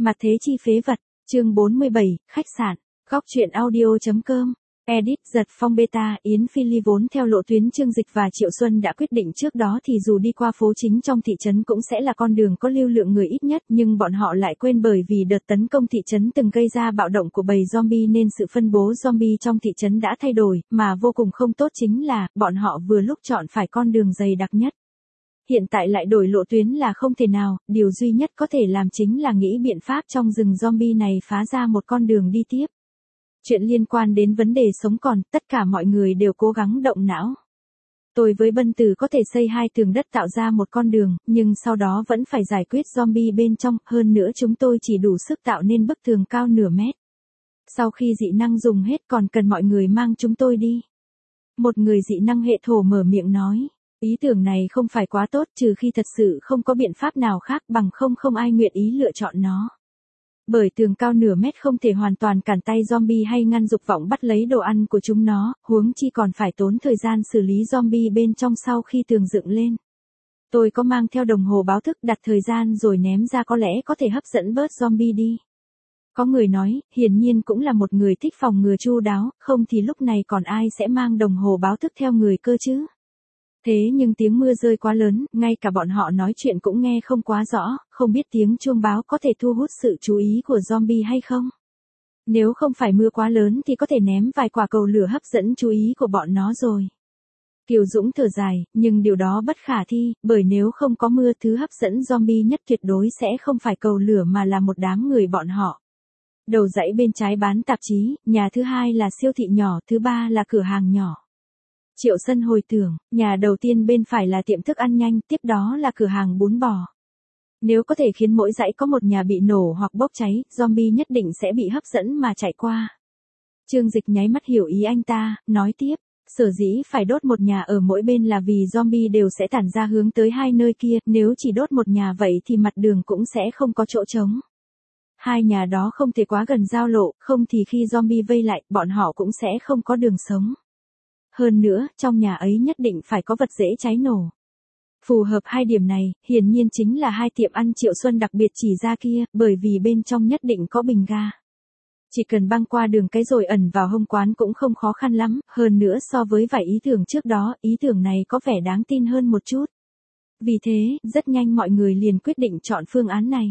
Mặt thế chi phế vật, chương 47, khách sạn, góc truyện audio.com. Edit Giật Phong Beta. Yến Phi Ly vốn theo lộ tuyến Chương Dịch và Triệu Xuân đã quyết định trước đó thì dù đi qua phố chính trong thị trấn cũng sẽ là con đường có lưu lượng người ít nhất, nhưng bọn họ lại quên bởi vì đợt tấn công thị trấn từng gây ra bạo động của bầy zombie nên sự phân bố zombie trong thị trấn đã thay đổi, mà vô cùng không tốt chính là bọn họ vừa lúc chọn phải con đường dày đặc nhất. Hiện tại lại đổi lộ tuyến là không thể nào, điều duy nhất có thể làm chính là nghĩ biện pháp trong rừng zombie này phá ra một con đường đi tiếp. Chuyện liên quan đến vấn đề sống còn, tất cả mọi người đều cố gắng động não. Tôi với Bân Tử có thể xây 2 tường đất tạo ra một con đường, nhưng sau đó vẫn phải giải quyết zombie bên trong, hơn nữa chúng tôi chỉ đủ sức tạo nên bức tường cao nửa mét. Sau khi dị năng dùng hết còn cần mọi người mang chúng tôi đi. Một người dị năng hệ thổ mở miệng nói. Ý tưởng này không phải quá tốt trừ khi thật sự không có biện pháp nào khác, bằng không ai nguyện ý lựa chọn nó. Bởi tường cao nửa mét không thể hoàn toàn cản tay zombie hay ngăn dục vọng bắt lấy đồ ăn của chúng nó, huống chi còn phải tốn thời gian xử lý zombie bên trong sau khi tường dựng lên. Tôi có mang theo đồng hồ báo thức đặt thời gian rồi ném ra, có lẽ có thể hấp dẫn bớt zombie đi. Có người nói, hiển nhiên cũng là một người thích phòng ngừa chu đáo, không thì lúc này còn ai sẽ mang đồng hồ báo thức theo người cơ chứ. Thế nhưng tiếng mưa rơi quá lớn, ngay cả bọn họ nói chuyện cũng nghe không quá rõ, không biết tiếng chuông báo có thể thu hút sự chú ý của zombie hay không. Nếu không phải mưa quá lớn thì có thể ném vài quả cầu lửa hấp dẫn chú ý của bọn nó rồi. Kiều Dũng thở dài, nhưng điều đó bất khả thi, bởi nếu không có mưa thứ hấp dẫn zombie nhất tuyệt đối sẽ không phải cầu lửa mà là một đám người bọn họ. Đầu dãy bên trái bán tạp chí, nhà thứ hai là siêu thị nhỏ, thứ ba là cửa hàng nhỏ. Triệu Sân hồi tưởng, nhà đầu tiên bên phải là tiệm thức ăn nhanh, tiếp đó là cửa hàng bún bò. Nếu có thể khiến mỗi dãy có một nhà bị nổ hoặc bốc cháy, zombie nhất định sẽ bị hấp dẫn mà chạy qua. Chương Dịch nháy mắt hiểu ý anh ta, nói tiếp, sở dĩ phải đốt một nhà ở mỗi bên là vì zombie đều sẽ tản ra hướng tới 2 nơi kia, nếu chỉ đốt một nhà vậy thì mặt đường cũng sẽ không có chỗ trống. 2 nhà đó không thể quá gần giao lộ, không thì khi zombie vây lại, bọn họ cũng sẽ không có đường sống. Hơn nữa, trong nhà ấy nhất định phải có vật dễ cháy nổ. Phù hợp 2 điểm này, hiển nhiên chính là 2 tiệm ăn Triệu Xuân đặc biệt chỉ ra kia, bởi vì bên trong nhất định có bình ga. Chỉ cần băng qua đường cái rồi ẩn vào hông quán cũng không khó khăn lắm, hơn nữa so với vài ý tưởng trước đó, ý tưởng này có vẻ đáng tin hơn một chút. Vì thế, rất nhanh mọi người liền quyết định chọn phương án này.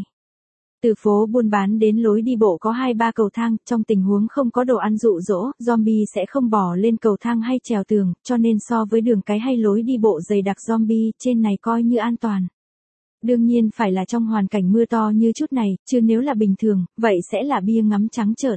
Từ phố buôn bán đến lối đi bộ có 2-3 cầu thang, trong tình huống không có đồ ăn dụ dỗ, zombie sẽ không bò lên cầu thang hay trèo tường, cho nên so với đường cái hay lối đi bộ dày đặc zombie, trên này coi như an toàn. Đương nhiên phải là trong hoàn cảnh mưa to như chút này, chứ nếu là bình thường, vậy sẽ là bia ngắm trắng trợn.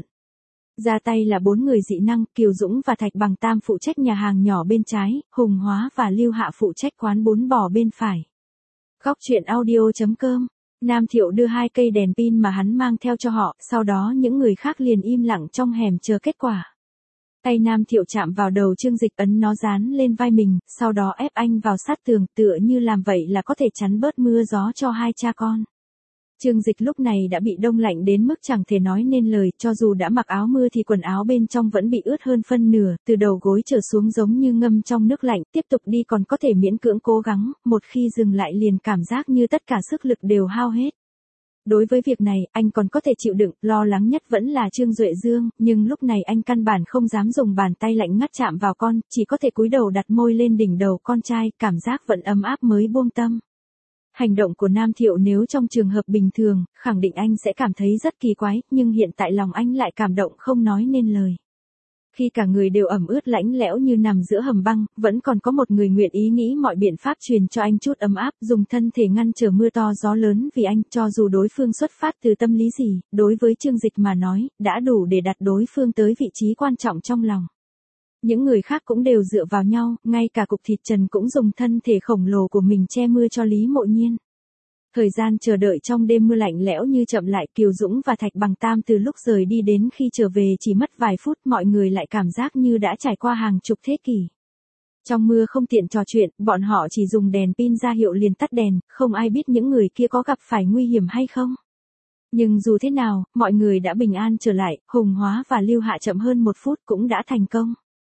Ra tay là 4 người dị năng, Kiều Dũng và Thạch Bằng Tam phụ trách nhà hàng nhỏ bên trái, Hùng Hóa và Lưu Hạ phụ trách quán bún bò bên phải. Góc truyện audio.com. Nam Thiệu đưa 2 cây đèn pin mà hắn mang theo cho họ, sau đó những người khác liền im lặng trong hẻm chờ kết quả. Tay Nam Thiệu chạm vào đầu Chương Dịch, ấn nó dán lên vai mình, sau đó ép anh vào sát tường, tựa như làm vậy là có thể chắn bớt mưa gió cho 2 cha con. Chương Dịch lúc này đã bị đông lạnh đến mức chẳng thể nói nên lời, cho dù đã mặc áo mưa thì quần áo bên trong vẫn bị ướt hơn phân nửa, từ đầu gối trở xuống giống như ngâm trong nước lạnh, tiếp tục đi còn có thể miễn cưỡng cố gắng, một khi dừng lại liền cảm giác như tất cả sức lực đều hao hết. Đối với việc này, anh còn có thể chịu đựng, lo lắng nhất vẫn là Trương Duệ Dương, nhưng lúc này anh căn bản không dám dùng bàn tay lạnh ngắt chạm vào con, chỉ có thể cúi đầu đặt môi lên đỉnh đầu con trai, cảm giác vẫn ấm áp mới buông tâm. Hành động của Nam Thiệu nếu trong trường hợp bình thường, khẳng định anh sẽ cảm thấy rất kỳ quái, nhưng hiện tại lòng anh lại cảm động không nói nên lời. Khi cả người đều ẩm ướt lạnh lẽo như nằm giữa hầm băng, vẫn còn có một người nguyện ý nghĩ mọi biện pháp truyền cho anh chút ấm áp, dùng thân thể ngăn trở mưa to gió lớn vì anh, cho dù đối phương xuất phát từ tâm lý gì, đối với Chương Dịch mà nói, đã đủ để đặt đối phương tới vị trí quan trọng trong lòng. Những người khác cũng đều dựa vào nhau, ngay cả Cục Thịt Trần cũng dùng thân thể khổng lồ của mình che mưa cho Lý Mộ Nhiên. Thời gian chờ đợi trong đêm mưa lạnh lẽo như chậm lại, Kiều Dũng và Thạch Bằng Tam từ lúc rời đi đến khi trở về chỉ mất vài phút, mọi người lại cảm giác như đã trải qua hàng chục thế kỷ. Trong mưa không tiện trò chuyện, bọn họ chỉ dùng đèn pin ra hiệu liền tắt đèn, không ai biết những người kia có gặp phải nguy hiểm hay không. Nhưng dù thế nào, mọi người đã bình an trở lại, Hùng Hóa và Lưu Hạ chậm hơn 1 phút cũng đã thành công.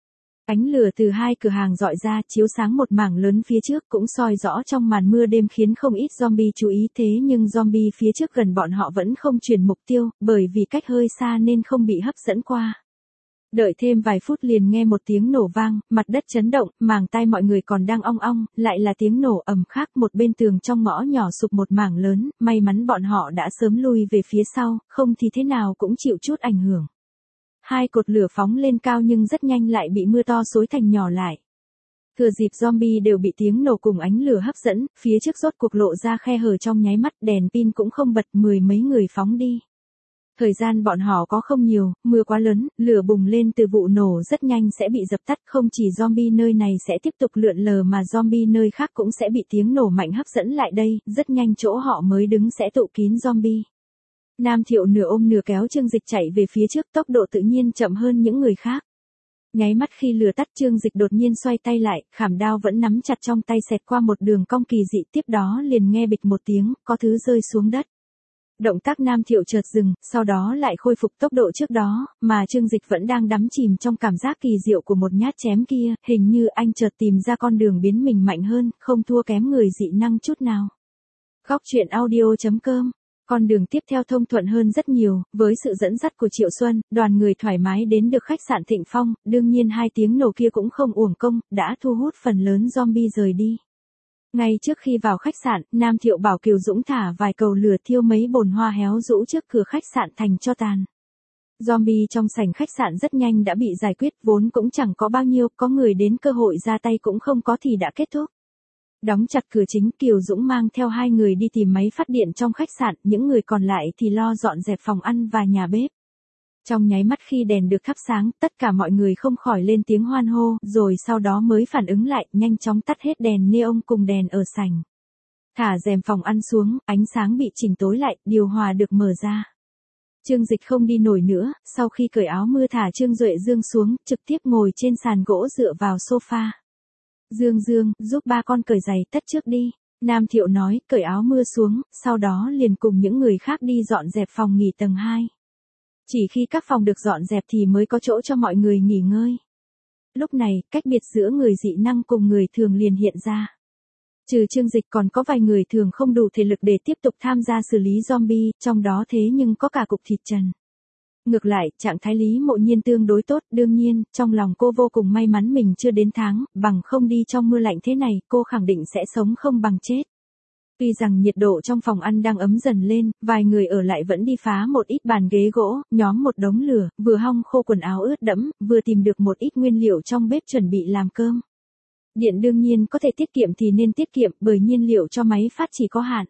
Ánh lửa từ hai cửa hàng rọi ra chiếu sáng một mảng lớn phía trước cũng soi rõ trong màn mưa đêm khiến không ít zombie chú ý thế nhưng zombie phía trước gần bọn họ vẫn không chuyển mục tiêu, bởi vì cách hơi xa nên không bị hấp dẫn qua. Đợi thêm vài phút liền nghe một tiếng nổ vang, mặt đất chấn động, màng tai mọi người còn đang ong ong, lại là tiếng nổ ầm khác một bên tường trong ngõ nhỏ sụp một mảng lớn, may mắn bọn họ đã sớm lui về phía sau, không thì thế nào cũng chịu chút ảnh hưởng. Hai cột lửa phóng lên cao nhưng rất nhanh lại bị mưa to xối thành nhỏ lại. Thừa dịp zombie đều bị tiếng nổ cùng ánh lửa hấp dẫn, phía trước rốt cuộc lộ ra khe hở trong nháy mắt, đèn pin cũng không bật, mười mấy người phóng đi. Thời gian bọn họ có không nhiều, mưa quá lớn, lửa bùng lên từ vụ nổ rất nhanh sẽ bị dập tắt, không chỉ zombie nơi này sẽ tiếp tục lượn lờ mà zombie nơi khác cũng sẽ bị tiếng nổ mạnh hấp dẫn lại đây, rất nhanh chỗ họ mới đứng sẽ tụ kín zombie. Nam Thiệu nửa ôm nửa kéo Trương Dịch chạy về phía trước, tốc độ tự nhiên chậm hơn những người khác. Nháy mắt khi lửa tắt Trương Dịch đột nhiên xoay tay lại, khảm đao vẫn nắm chặt trong tay xẹt qua một đường cong kỳ dị, tiếp đó liền nghe bịch một tiếng, có thứ rơi xuống đất. Động tác Nam Thiệu chợt dừng, sau đó lại khôi phục tốc độ trước đó, mà Trương Dịch vẫn đang đắm chìm trong cảm giác kỳ diệu của một nhát chém kia, hình như anh chợt tìm ra con đường biến mình mạnh hơn, không thua kém người dị năng chút nào. Góc truyện audio.com. Con đường tiếp theo thông thuận hơn rất nhiều, với sự dẫn dắt của Triệu Xuân, đoàn người thoải mái đến được khách sạn Thịnh Phong, đương nhiên hai tiếng nổ kia cũng không uổng công, đã thu hút phần lớn zombie rời đi. Ngay trước khi vào khách sạn, Nam Thiệu bảo Kiều Dũng thả vài cầu lửa thiêu mấy bồn hoa héo rũ trước cửa khách sạn thành tro tàn. Zombie trong sảnh khách sạn rất nhanh đã bị giải quyết, vốn cũng chẳng có bao nhiêu, có người đến cơ hội ra tay cũng không có thì đã kết thúc. Đóng chặt cửa chính, Kiều Dũng mang theo hai người đi tìm máy phát điện trong khách sạn, những người còn lại thì lo dọn dẹp phòng ăn và nhà bếp. Trong nháy mắt khi đèn được thắp sáng, tất cả mọi người không khỏi lên tiếng hoan hô, rồi sau đó mới phản ứng lại, nhanh chóng tắt hết đèn neon cùng đèn ở sảnh. Thả rèm phòng ăn xuống, ánh sáng bị chỉnh tối lại, điều hòa được mở ra. Trương Dịch không đi nổi nữa, sau khi cởi áo mưa thả Trương Duệ Dương xuống, trực tiếp ngồi trên sàn gỗ dựa vào sofa. Dương Dương, giúp ba con cởi giày tất trước đi. Nam Thiệu nói, cởi áo mưa xuống, sau đó liền cùng những người khác đi dọn dẹp phòng nghỉ tầng 2. Chỉ khi các phòng được dọn dẹp thì mới có chỗ cho mọi người nghỉ ngơi. Lúc này, cách biệt giữa người dị năng cùng người thường liền hiện ra. Trừ Trương Dịch còn có vài người thường không đủ thể lực để tiếp tục tham gia xử lý zombie, trong đó thế nhưng có cả Cục Thịt Trần. Ngược lại, trạng thái Lý Mộ Nhiên tương đối tốt, đương nhiên, trong lòng cô vô cùng may mắn mình chưa đến tháng, bằng không đi trong mưa lạnh thế này, cô khẳng định sẽ sống không bằng chết. Tuy rằng nhiệt độ trong phòng ăn đang ấm dần lên, vài người ở lại vẫn đi phá một ít bàn ghế gỗ, nhóm một đống lửa, vừa hong khô quần áo ướt đẫm, vừa tìm được một ít nguyên liệu trong bếp chuẩn bị làm cơm. Điện đương nhiên có thể tiết kiệm thì nên tiết kiệm, bởi nhiên liệu cho máy phát chỉ có hạn.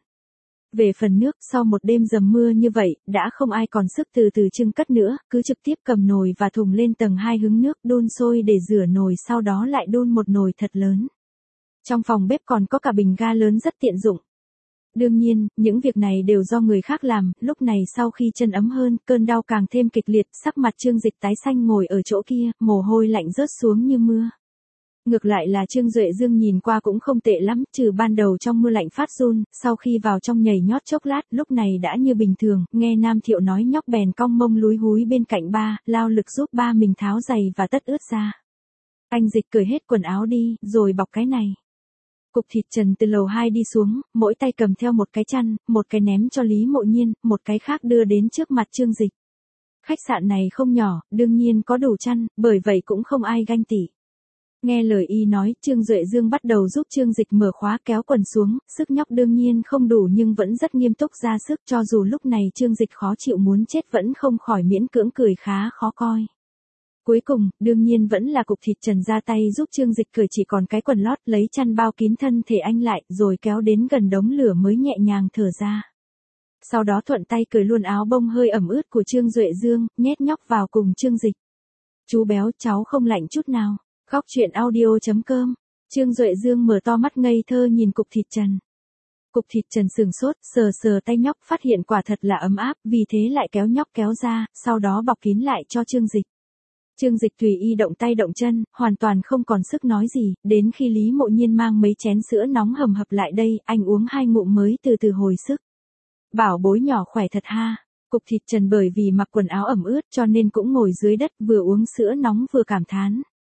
Về phần nước, sau một đêm dầm mưa như vậy, đã không ai còn sức từ từ trưng cất nữa, cứ trực tiếp cầm nồi và thùng lên tầng 2 hứng nước đun sôi để rửa nồi, sau đó lại đun một nồi thật lớn. Trong phòng bếp còn có cả bình ga lớn rất tiện dụng. Đương nhiên, những việc này đều do người khác làm, lúc này sau khi chân ấm hơn, cơn đau càng thêm kịch liệt, sắc mặt Trương Dịch tái xanh ngồi ở chỗ kia, mồ hôi lạnh rớt xuống như mưa. Ngược lại là Trương Duệ Dương nhìn qua cũng không tệ lắm, trừ ban đầu trong mưa lạnh phát run, sau khi vào trong nhảy nhót chốc lát, lúc này đã như bình thường, nghe Nam Thiệu nói nhóc bèn cong mông lúi húi bên cạnh ba, lao lực giúp ba mình tháo giày và tất ướt ra. Anh Dịch cởi hết quần áo đi, rồi bọc cái này. Cục Thịt Trần từ lầu 2 đi xuống, mỗi tay cầm theo một cái chăn, một cái ném cho Lý Mộ Nhiên, một cái khác đưa đến trước mặt Trương Dịch. Khách sạn này không nhỏ, đương nhiên có đủ chăn, bởi vậy cũng không ai ganh tị. Nghe lời y nói, Trương Duệ Dương bắt đầu giúp Trương Dịch mở khóa kéo quần xuống, sức nhóc đương nhiên không đủ nhưng vẫn rất nghiêm túc ra sức, cho dù lúc này Trương Dịch khó chịu muốn chết vẫn không khỏi miễn cưỡng cười khá khó coi. Cuối cùng, đương nhiên vẫn là Cục Thịt Trần ra tay giúp Trương Dịch cởi chỉ còn cái quần lót, lấy chăn bao kín thân thể anh lại, rồi kéo đến gần đống lửa mới nhẹ nhàng thở ra. Sau đó thuận tay cởi luôn áo bông hơi ẩm ướt của Trương Duệ Dương, nhét nhóc vào cùng Trương Dịch. Chú béo, cháu không lạnh chút nào. Góc truyện audio.com. Trương Duệ Dương mở to mắt ngây thơ nhìn Cục Thịt Trần. Cục Thịt Trần sừng sốt, sờ sờ tay nhóc, phát hiện quả thật là ấm áp, vì thế lại kéo nhóc kéo ra, sau đó bọc kín lại cho Trương Dịch. Trương Dịch tùy y động tay động chân, hoàn toàn không còn sức nói gì, đến khi Lý Mộ Nhiên mang mấy chén sữa nóng hầm hập lại đây, anh uống 2 ngụm mới từ từ hồi sức. Bảo bối nhỏ khỏe thật ha. Cục Thịt Trần bởi vì mặc quần áo ẩm ướt cho nên cũng ngồi dưới đất vừa uống sữa nóng vừa cảm thán.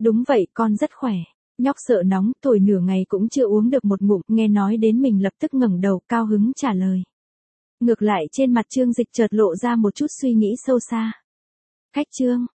Đúng vậy, con rất khỏe. Nhóc sợ nóng, thổi nửa ngày cũng chưa uống được một ngụm, nghe nói đến mình lập tức ngẩng đầu, cao hứng trả lời. Ngược lại trên mặt Trương Dịch chợt lộ ra một chút suy nghĩ sâu xa. Khách Trương,